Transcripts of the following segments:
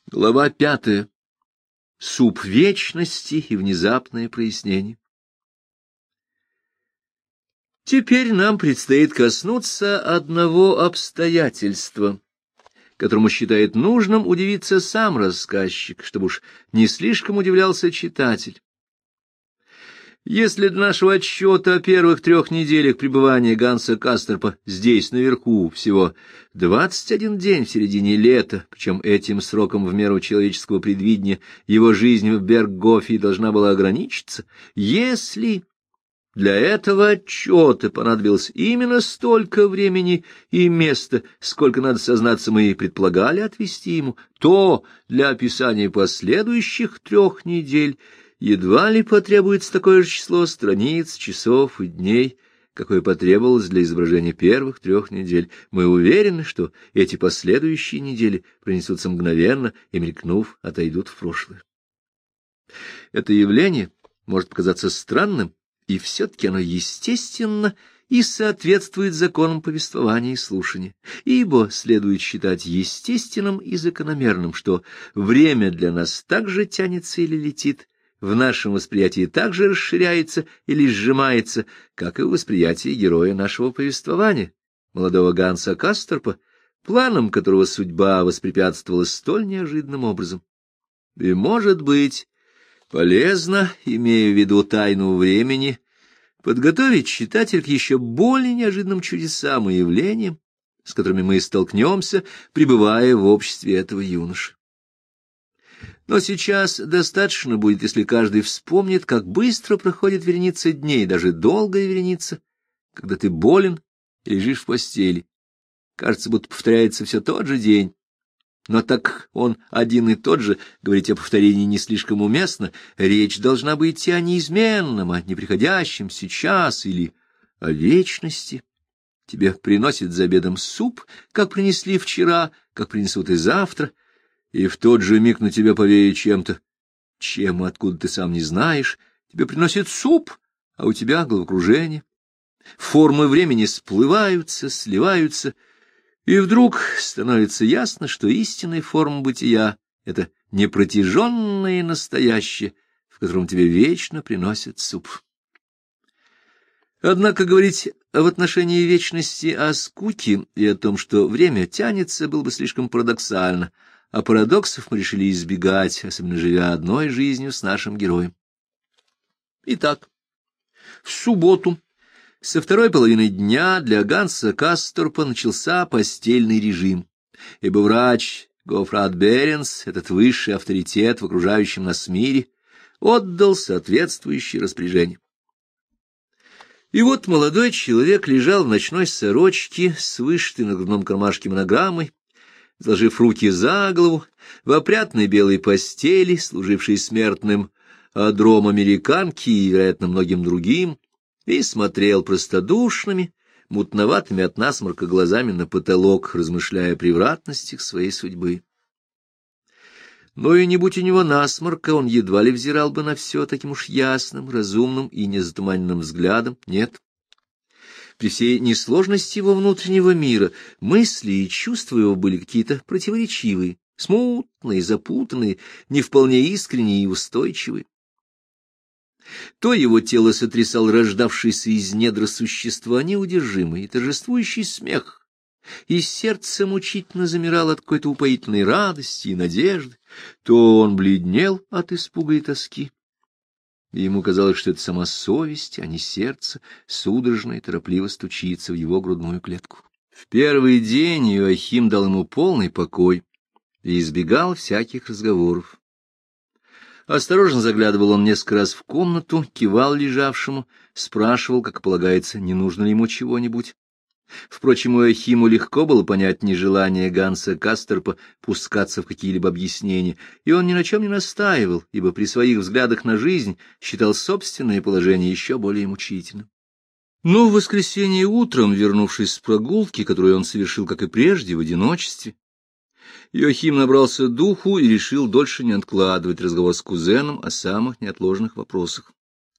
Глава 5. Суп вечности и внезапное прояснение. Теперь нам предстоит коснуться одного обстоятельства, которому считает нужным удивиться сам рассказчик, чтобы уж не слишком удивлялся читатель. Если для нашего отчета о первых 3 неделях пребывания Ганса Касторпа здесь, наверху, всего 21 день в середине лета, причем этим сроком в меру человеческого предвидения его жизнь в Берггофе должна была ограничиться, если для этого отчета понадобилось именно столько времени и места, сколько, надо сознаться, мы и предполагали отвести ему, то для описания последующих 3 недель едва ли потребуется такое же число страниц, часов и дней, какое потребовалось для изображения первых 3 недель. Мы уверены, что эти последующие недели пронесутся мгновенно и, мелькнув, отойдут в прошлое. Это явление может показаться странным, и все-таки оно естественно и соответствует законам повествования и слушания, ибо следует считать естественным и закономерным, что время для нас так же тянется или летит, в нашем восприятии так же расширяется или сжимается, как и в восприятии героя нашего повествования, молодого Ганса Касторпа, планам которого судьба воспрепятствовала столь неожиданным образом. И, может быть, полезно, имея в виду тайну времени, подготовить читателя к еще более неожиданным чудесам и явлениям, с которыми мы столкнемся, пребывая в обществе этого юноши. Но сейчас достаточно будет, если каждый вспомнит, как быстро проходит вереница дней, даже долгая вереница, когда ты болен и лежишь в постели. Кажется, будто повторяется все тот же день. Но так он один и тот же, говорить о повторении не слишком уместно, речь должна быть и о неизменном, о неприходящем сейчас или о вечности. Тебе приносят за обедом суп, как принесли вчера, как принесут и завтра, и в тот же миг на тебя повеет чем-то, чем и откуда ты сам не знаешь. Тебе приносят суп, а у тебя головокружение. Формы времени сплываются, сливаются, и вдруг становится ясно, что истинная форма бытия — это непротяженное настоящее, в котором тебе вечно приносят суп. Однако говорить в отношении вечности о скуке и о том, что время тянется, было бы слишком парадоксально, а парадоксов мы решили избегать, особенно живя одной жизнью с нашим героем. Итак, в субботу со второй половины дня для Ганса Касторпа начался постельный режим, ибо врач Гофрат Беренс, этот высший авторитет в окружающем нас мире, отдал соответствующие распоряжения. И вот молодой человек лежал в ночной сорочке с вышитой на грудном кармашке монограммой, сложив руки за голову, в опрятной белой постели, служившей смертным одром американки и, вероятно, многим другим, и смотрел простодушными, мутноватыми от насморка глазами на потолок, размышляя о превратностях своей судьбы. Но и не будь у него насморка, он едва ли взирал бы на все таким уж ясным, разумным и незатуманенным взглядом. Нет. При всей несложности его внутреннего мира мысли и чувства его были какие-то противоречивые, смутные, запутанные, не вполне искренние и устойчивые. То его тело сотрясал рождавшийся из недр существа неудержимый и торжествующий смех, и сердце мучительно замирало от какой-то упоительной радости и надежды, то он бледнел от испуга и тоски. И ему казалось, что это сама совесть, а не сердце, судорожно и торопливо стучится в его грудную клетку. В первый день Иоахим дал ему полный покой и избегал всяких разговоров. Осторожно заглядывал он несколько раз в комнату, кивал лежавшему, спрашивал, как полагается, не нужно ли ему чего-нибудь. Впрочем, Иоахиму легко было понять нежелание Ганса Касторпа пускаться в какие-либо объяснения, и он ни на чем не настаивал, ибо при своих взглядах на жизнь считал собственное положение еще более мучительным. Но в воскресенье утром, вернувшись с прогулки, которую он совершил, как и прежде, в одиночестве, Иоахим набрался духу и решил дольше не откладывать разговор с кузеном о самых неотложных вопросах.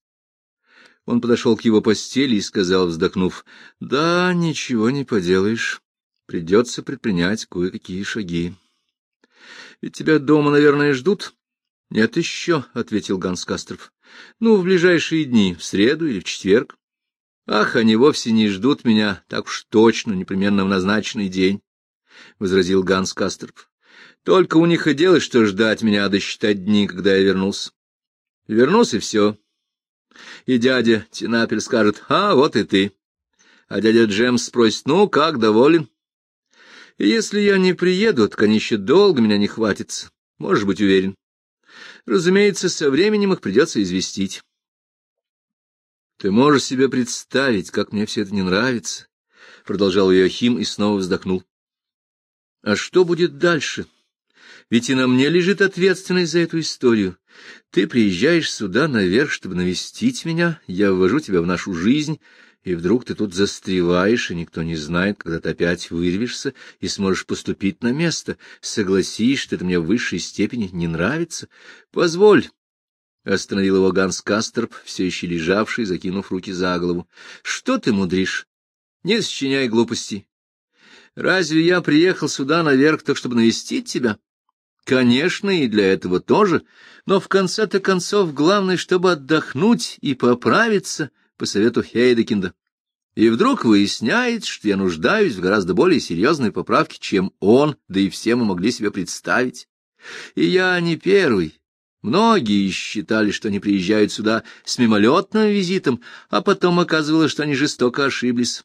Он подошел к его постели и сказал, вздохнув: «Да, ничего не поделаешь, придется предпринять кое-какие шаги. Ведь тебя дома, наверное, ждут? — Нет еще, — ответил Ганс Касторп. — Ну, в ближайшие дни, в среду или в четверг. — Ах, они вовсе не ждут меня, так уж точно, непременно в назначенный день, — возразил Ганс Касторп. — Только у них и дело, что ждать меня, досчитать дни, когда я вернусь. Вернусь, и все. И дядя Тинапель скажет: «А, вот и ты». А дядя Джемс спросит: «Ну, как, доволен?» И если я не приеду, так они еще долго меня не хватится, можешь быть уверен. Разумеется, со временем их придется известить. Ты можешь себе представить, как мне все это не нравится, — продолжал Иоахим и снова вздохнул. А что будет дальше? Ведь и на мне лежит ответственность за эту историю. Ты приезжаешь сюда наверх, чтобы навестить меня, я ввожу тебя в нашу жизнь, и вдруг ты тут застреваешь, и никто не знает, когда ты опять вырвешься и сможешь поступить на место. Согласись, что это мне в высшей степени не нравится. Позволь, — остановил его Ганс Касторп, все еще лежавший, закинув руки за голову. — Что ты мудришь? Не сочиняй глупостей. Разве я приехал сюда наверх так, чтобы навестить тебя? Конечно, и для этого тоже, но в конце-то концов главное, чтобы отдохнуть и поправиться, по совету Хейдекинда. И вдруг выясняется, что я нуждаюсь в гораздо более серьезной поправке, чем он, да и все мы могли себе представить. И я не первый. Многие считали, что они приезжают сюда с мимолетным визитом, а потом оказывалось, что они жестоко ошиблись.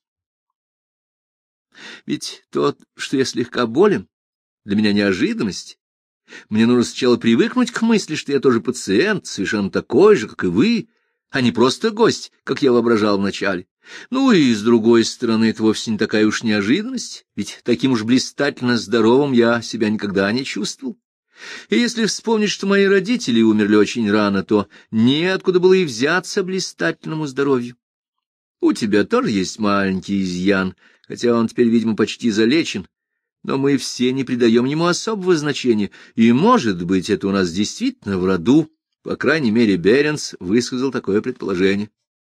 Ведь то, что я слегка болен, для меня неожиданность. Мне нужно сначала привыкнуть к мысли, что я тоже пациент, совершенно такой же, как и вы, а не просто гость, как я воображал вначале. Ну и, с другой стороны, это вовсе не такая уж неожиданность, ведь таким уж блистательно здоровым я себя никогда не чувствовал. И если вспомнить, что мои родители умерли очень рано, то неоткуда было и взяться блистательному здоровью. У тебя тоже есть маленький изъян, хотя он теперь, видимо, почти залечен, но мы все не придаем ему особого значения, и, может быть, это у нас действительно в роду, по крайней мере, Беренс высказал такое предположение.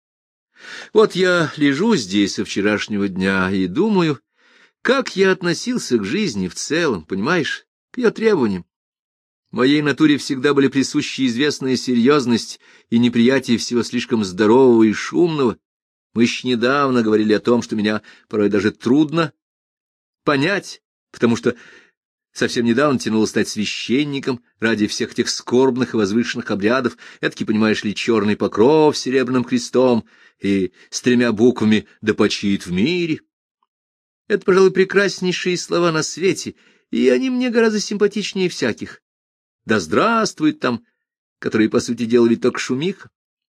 Вот я лежу здесь со вчерашнего дня и думаю, как я относился к жизни в целом, понимаешь, к ее требованиям. Моей натуре всегда были присущи известная серьезность и неприятие всего слишком здорового и шумного. Мы еще недавно говорили о том, что меня порой даже трудно понять, потому что совсем недавно тянуло стать священником ради всех этих скорбных и возвышенных обрядов, эдакий, понимаешь ли, черный покров с серебряным крестом и с 3 буквами «Да почиет в мире». Это, пожалуй, прекраснейшие слова на свете, и они мне гораздо симпатичнее всяких. «Да здравствует там», которые, по сути дела, ведь только шумиха.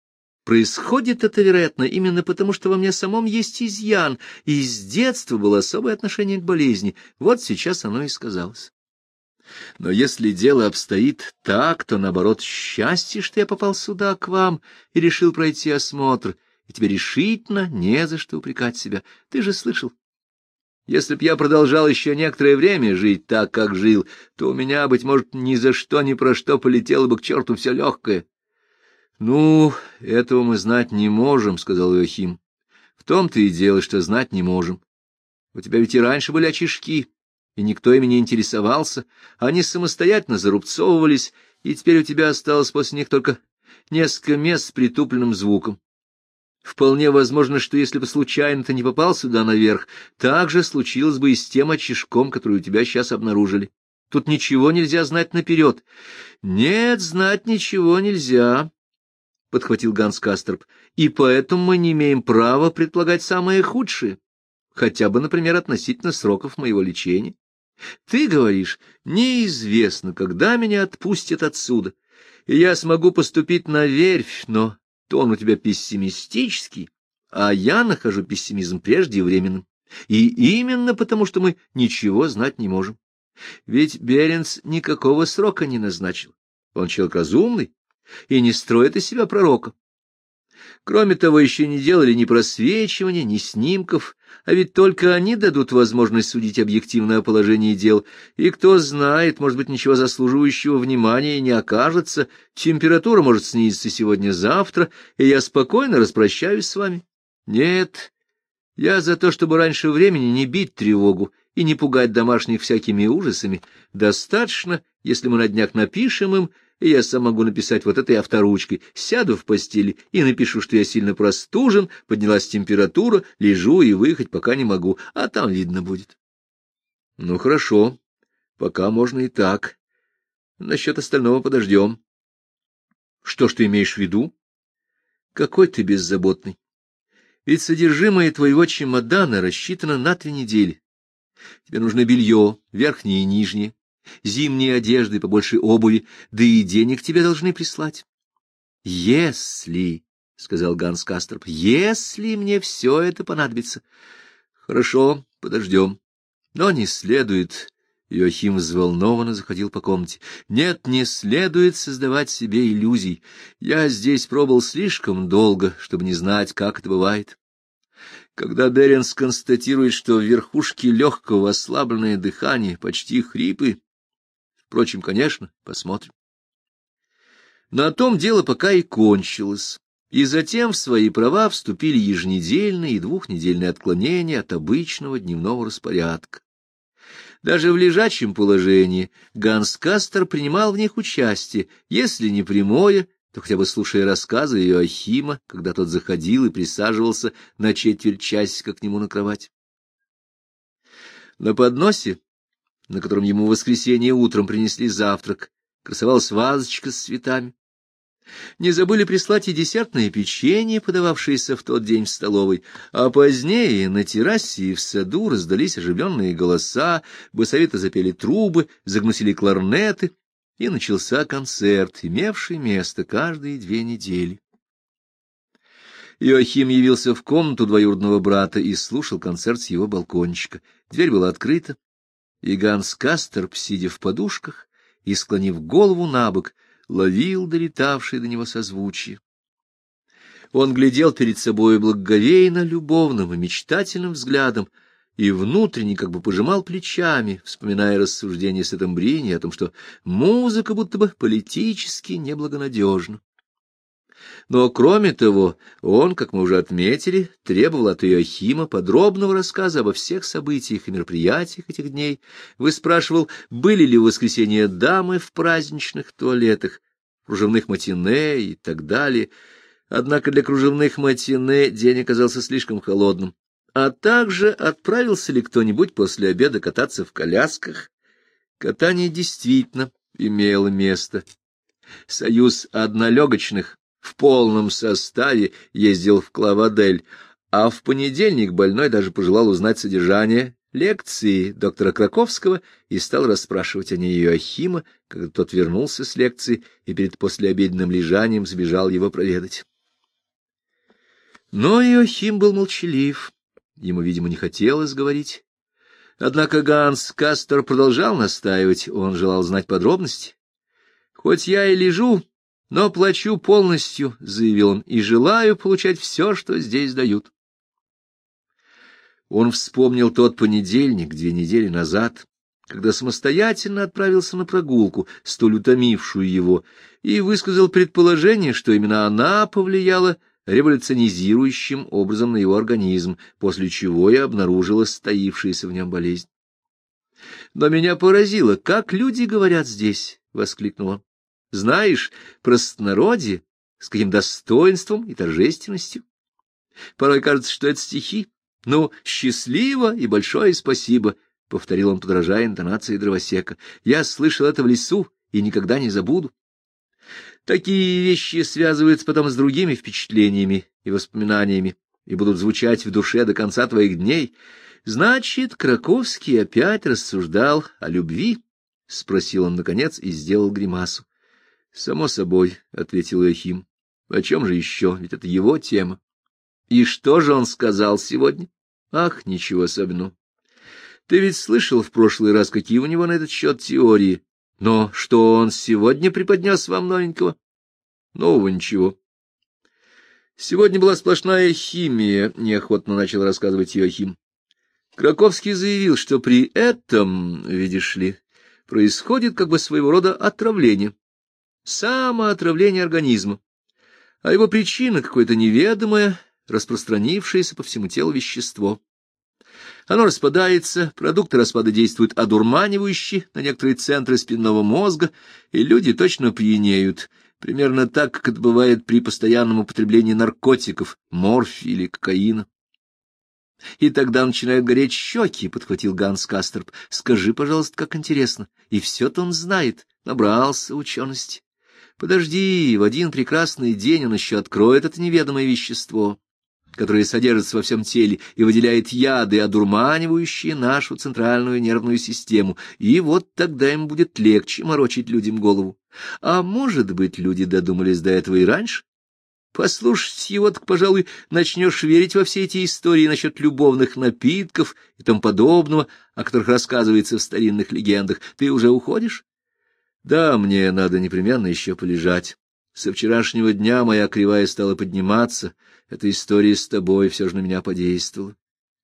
Происходит это, вероятно, именно потому, что во мне самом есть изъян, и с детства было особое отношение к болезни. Вот сейчас оно и сказалось. Но если дело обстоит так, то, наоборот, счастье, что я попал сюда, к вам, и решил пройти осмотр, и тебе решительно не за что упрекать себя. Ты же слышал. Если б я продолжал еще некоторое время жить так, как жил, то у меня, быть может, ни за что, ни про что полетело бы к черту все легкое. — Ну, этого мы знать не можем, — сказал Иоахим. — В том-то и дело, что знать не можем. У тебя ведь и раньше были очишки, и никто ими не интересовался. Они самостоятельно зарубцовывались, и теперь у тебя осталось после них только несколько мест с притупленным звуком. Вполне возможно, что если бы случайно ты не попал сюда наверх, так же случилось бы и с тем очишком, который у тебя сейчас обнаружили. Тут ничего нельзя знать наперед. — Нет, знать ничего нельзя, — подхватил Ганс Касторп, — и поэтому мы не имеем права предполагать самое худшее, хотя бы, например, относительно сроков моего лечения. Ты говоришь, неизвестно, когда меня отпустят отсюда, и я смогу поступить на верфь, но тон у тебя пессимистический, а я нахожу пессимизм преждевременным, и именно потому, что мы ничего знать не можем. Ведь Беренс никакого срока не назначил, он человек разумный и не строит из себя пророка. Кроме того, еще не делали ни просвечивания, ни снимков, а ведь только они дадут возможность судить объективное положение дел, и кто знает, может быть, ничего заслуживающего внимания не окажется, температура может снизиться сегодня-завтра, и я спокойно распрощаюсь с вами. Нет, я за то, чтобы раньше времени не бить тревогу и не пугать домашних всякими ужасами. Достаточно, если мы на днях напишем им, и я сам могу написать вот этой авторучкой. Сяду в постели и напишу, что я сильно простужен, поднялась температура, лежу и выехать пока не могу, а там видно будет. Ну, хорошо, пока можно и так. Насчет остального подождем. Что ж ты имеешь в виду? Какой ты беззаботный. Ведь содержимое твоего чемодана рассчитано на 3 недели. Тебе нужно белье, верхнее и нижнее, зимние одежды, побольше обуви, да и денег тебе должны прислать. — Если, — сказал Ганс Касторп, — если мне все это понадобится. — Хорошо, подождем. Но не следует... Иоахим взволнованно заходил по комнате. — Нет, не следует создавать себе иллюзий. Я здесь пробыл слишком долго, чтобы не знать, как это бывает. Когда Беренс констатирует, что в верхушке легкого ослабленное дыхание, почти хрипы... Впрочем, конечно, посмотрим. На том дело пока и кончилось. И затем в свои права вступили еженедельные и 2-недельные отклонения от обычного дневного распорядка. Даже в лежачем положении Ганс Кастер принимал в них участие, если не прямое, то хотя бы слушая рассказы Иоахима, когда тот заходил и присаживался на четверть часика к нему на кровать. На подносе, на котором ему в воскресенье утром принесли завтрак, красовалась вазочка с цветами. Не забыли прислать и десертное печенье, подававшееся в тот день в столовой, а позднее на террасе и в саду раздались оживленные голоса, басовито запели трубы, загнусили кларнеты, и начался концерт, имевший место каждые 2 недели. Иоахим явился в комнату двоюродного брата и слушал концерт с его балкончика. Дверь была открыта, и Ганс Касторп, сидя в подушках и склонив голову набок, ловил долетавшие до него созвучие. Он глядел перед собой благоговейно, любовным и мечтательным взглядом и внутренне как бы пожимал плечами, вспоминая рассуждения Сеттембрини о том, что музыка будто бы политически неблагонадежна. Но, кроме того, он, как мы уже отметили, требовал от Иоахима подробного рассказа обо всех событиях и мероприятиях этих дней, выспрашивал, были ли в воскресенье дамы в праздничных туалетах, кружевных матине и так далее. Однако для кружевных матине день оказался слишком холодным. А также отправился ли кто-нибудь после обеда кататься в колясках. Катание действительно имело место. Союз однолегочных в полном составе ездил в Клавадель, а в понедельник больной даже пожелал узнать содержание лекции доктора Краковского и стал расспрашивать о ней Иоахима, когда тот вернулся с лекции и перед послеобеденным лежанием сбежал его проведать. Но Иоахим был молчалив, ему, видимо, не хотелось говорить. Однако Ганс Кастор продолжал настаивать, он желал знать подробности. «Хоть я и лежу, но плачу полностью», — заявил он, — «и желаю получать все, что здесь дают». Он вспомнил тот понедельник 2 недели назад, когда самостоятельно отправился на прогулку, столь утомившую его, и высказал предположение, что именно она повлияла революционизирующим образом на его организм, после чего и обнаружилась таившаяся в нем болезнь. «Но меня поразило, как люди говорят здесь», — воскликнул он. «Знаешь, простонародье, с каким достоинством и торжественностью. Порой кажется, что это стихи. Ну, счастливо и большое спасибо», — повторил он, подражая интонации дровосека. «Я слышал это в лесу и никогда не забуду». Такие вещи связываются потом с другими впечатлениями и воспоминаниями и будут звучать в душе до конца твоих дней. Значит, Краковский опять рассуждал о любви? — спросил он наконец и сделал гримасу. — Само собой, — ответил Иоахим. — О чем же еще? Ведь это его тема. — И что же он сказал сегодня? — Ах, ничего особенного. Ты ведь слышал в прошлый раз, какие у него на этот счет теории. Но что он сегодня преподнес вам новенького? Нового ничего. Сегодня была сплошная химия, — неохотно начал рассказывать Иоахим. Краковский заявил, что при этом, видишь ли, происходит как бы своего рода отравление, самоотравление организма, а его причина какое-то неведомое, распространившееся по всему телу вещество. Оно распадается, продукты распада действуют одурманивающе на некоторые центры спинного мозга, и люди точно пьянеют, примерно так, как это бывает при постоянном употреблении наркотиков, морфия или кокаина. И тогда начинают гореть щеки, — подхватил Ганс Касторп. — Скажи, пожалуйста, как интересно. И все-то он знает, набрался учености. Подожди, в один прекрасный день он еще откроет это неведомое вещество, которое содержится во всем теле и выделяет яды, одурманивающие нашу центральную нервную систему, и вот тогда им будет легче морочить людям голову. А может быть, люди додумались до этого и раньше? Послушать его, так, пожалуй, начнешь верить во все эти истории насчет любовных напитков и тому подобного, о которых рассказывается в старинных легендах. Ты уже уходишь? Да, мне надо непременно еще полежать. Со вчерашнего дня моя кривая стала подниматься. Эта история с тобой все же на меня подействовала.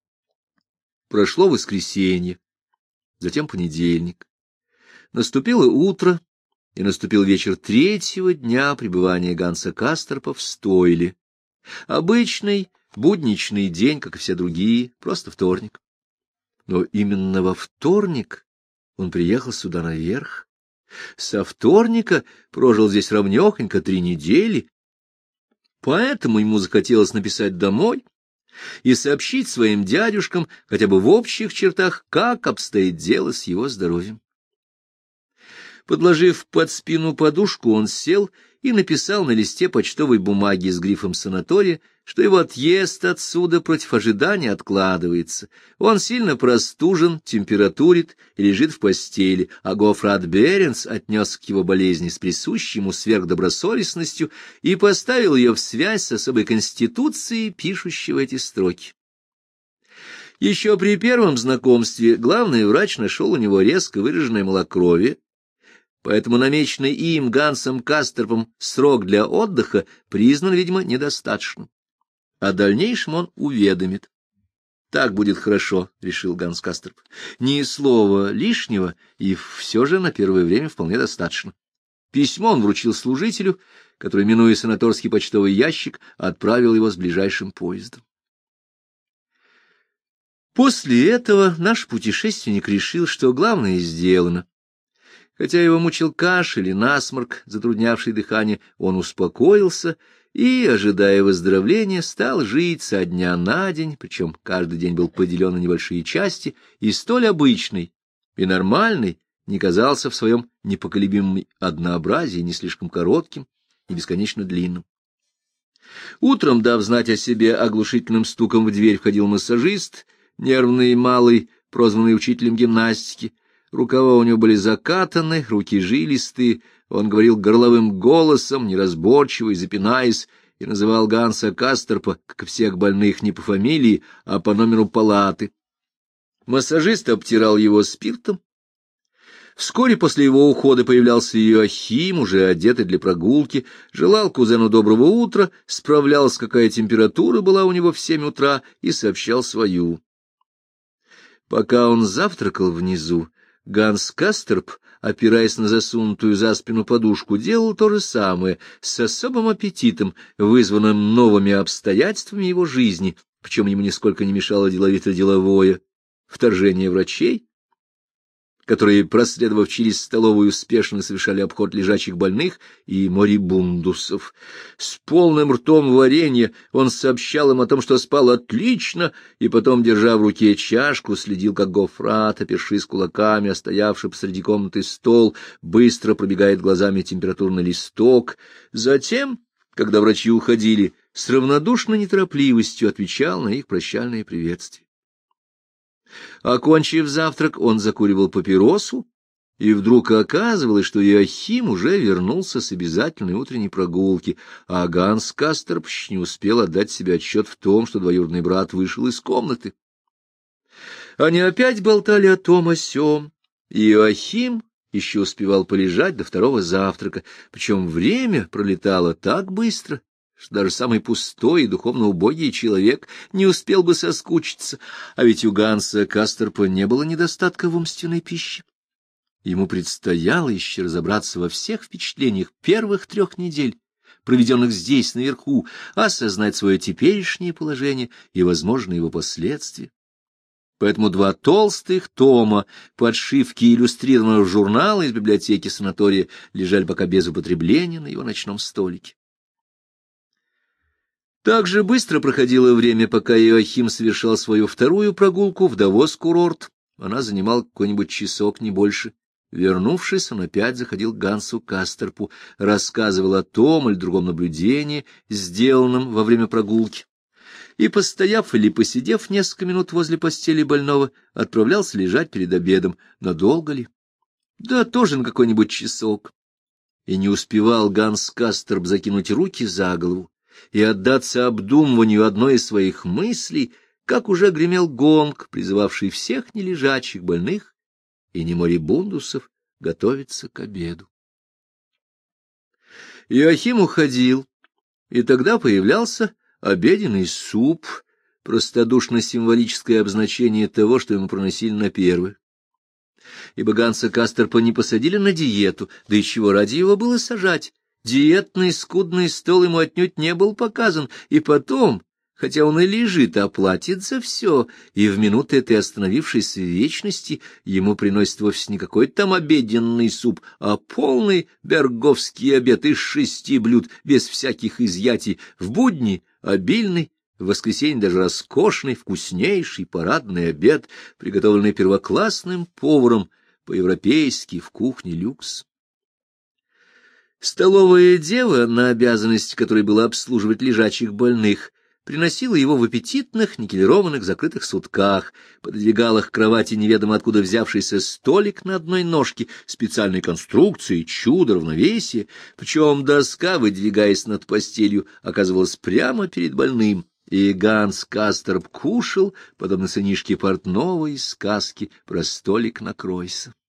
Прошло воскресенье, затем понедельник. Наступило утро, и наступил вечер третьего дня пребывания Ганса Касторпа в стойле. Обычный, будничный день, как и все другие, просто вторник. Но именно во вторник он приехал сюда наверх. Со вторника прожил здесь ровнёхонько 3 недели, поэтому ему захотелось написать домой и сообщить своим дядюшкам хотя бы в общих чертах, как обстоит дело с его здоровьем. Подложив под спину подушку, он сел и написал на листе почтовой бумаги с грифом санатория, что его отъезд отсюда против ожидания откладывается. Он сильно простужен, температурит и лежит в постели, а Гофрат Беренс отнес к его болезни с присущей ему сверхдобросовестностью и поставил ее в связь с особой конституцией, пишущего эти строки. Еще при первом знакомстве главный врач нашел у него резко выраженное малокровие, поэтому намеченный им, Гансом Касторпом, срок для отдыха признан, видимо, недостаточным. О дальнейшем он уведомит. Так будет хорошо, — решил Ганс Касторп. Ни слова лишнего, и все же на первое время вполне достаточно. Письмо он вручил служителю, который, минуя санаторский почтовый ящик, отправил его с ближайшим поездом. После этого наш путешественник решил, что главное сделано. Хотя его мучил кашель и насморк, затруднявший дыхание, он успокоился и, ожидая выздоровления, стал жить со дня на день, причем каждый день был поделен на небольшие части, и столь обычный и нормальный не казался в своем непоколебимом однообразии ни слишком коротким, ни бесконечно длинным. Утром, дав знать о себе оглушительным стуком в дверь, входил массажист, нервный малый, прозванный учителем гимнастики. Рукава у него были закатаны, руки жилистые, он говорил горловым голосом, неразборчиво и запинаясь, и называл Ганса Касторпа, как и всех больных, не по фамилии, а по номеру палаты. Массажист обтирал его спиртом. Вскоре после его ухода появлялся Иоахим, уже одетый для прогулки, желал кузену доброго утра, справлялся, какая температура была у него в 7 утра, и сообщал свою. Пока он завтракал внизу, Ганс Касторп, опираясь на засунутую за спину подушку, делал то же самое, с особым аппетитом, вызванным новыми обстоятельствами его жизни, причем ему нисколько не мешало деловито-деловое вторжение врачей, которые, проследовав через столовую, успешно совершали обход лежачих больных и морибундусов. С полным ртом варенья он сообщал им о том, что спал отлично, и потом, держа в руке чашку, следил, как Гофрат, опершись кулаками, стоявший посреди комнаты стол, быстро пробегает глазами температурный листок. Затем, когда врачи уходили, с равнодушной неторопливостью отвечал на их прощальные приветствия. Окончив завтрак, он закуривал папиросу, и вдруг оказывалось, что Иоахим уже вернулся с обязательной утренней прогулки, а Ганс Касторп не успел отдать себе отчет в том, что двоюродный брат вышел из комнаты. Они опять болтали о том о сём, и Иоахим еще успевал полежать до второго завтрака, причем время пролетало так быстро, что даже самый пустой и духовно убогий человек не успел бы соскучиться, а ведь у Ганса Касторпа не было недостатка в умственной пище. Ему предстояло еще разобраться во всех впечатлениях первых 3 недель, проведенных здесь, наверху, осознать свое теперешнее положение и возможные его последствия. Поэтому 2 толстых тома подшивки иллюстрированного журнала из библиотеки санатория лежали пока без употребления на его ночном столике. Так же быстро проходило время, пока Иоахим совершал свою вторую прогулку в Давос-курорт. Она занимала какой-нибудь часок, не больше. Вернувшись, он опять заходил к Гансу Кастерпу, рассказывал о том или другом наблюдении, сделанном во время прогулки, и, постояв или посидев несколько минут возле постели больного, отправлялся лежать перед обедом. Надолго ли? Да тоже на какой-нибудь часок. И не успевал Ганс Кастерп закинуть руки за голову и отдаться обдумыванию одной из своих мыслей, как уже гремел гонг, призывавший всех нележачих больных и неморибундусов готовиться к обеду. Иоахим уходил, и тогда появлялся обеденный суп, простодушно-символическое обозначение того, что ему проносили на первое. Ибо Ганса Кастерпа не посадили на диету, да и чего ради его было сажать. Диетный скудный стол ему отнюдь не был показан, и потом, хотя он и лежит, а платит за все, и в минуты этой остановившейся вечности ему приносит вовсе не какой-то там обеденный суп, а полный берговский обед из 6 блюд, без всяких изъятий, в будни обильный, в воскресенье даже роскошный, вкуснейший парадный обед, приготовленный первоклассным поваром, по-европейски, в кухне люкс. Столовая дева, на обязанности которой было обслуживать лежачих больных, приносила его в аппетитных никелированных закрытых сутках, пододвигала к кровати неведомо откуда взявшийся столик на одной ножке, специальной конструкции, чудо равновесия, причем доска, выдвигаясь над постелью, оказывалась прямо перед больным, и Ганс Кастерп кушал, подобно сынишке портного из сказки про столик накройся.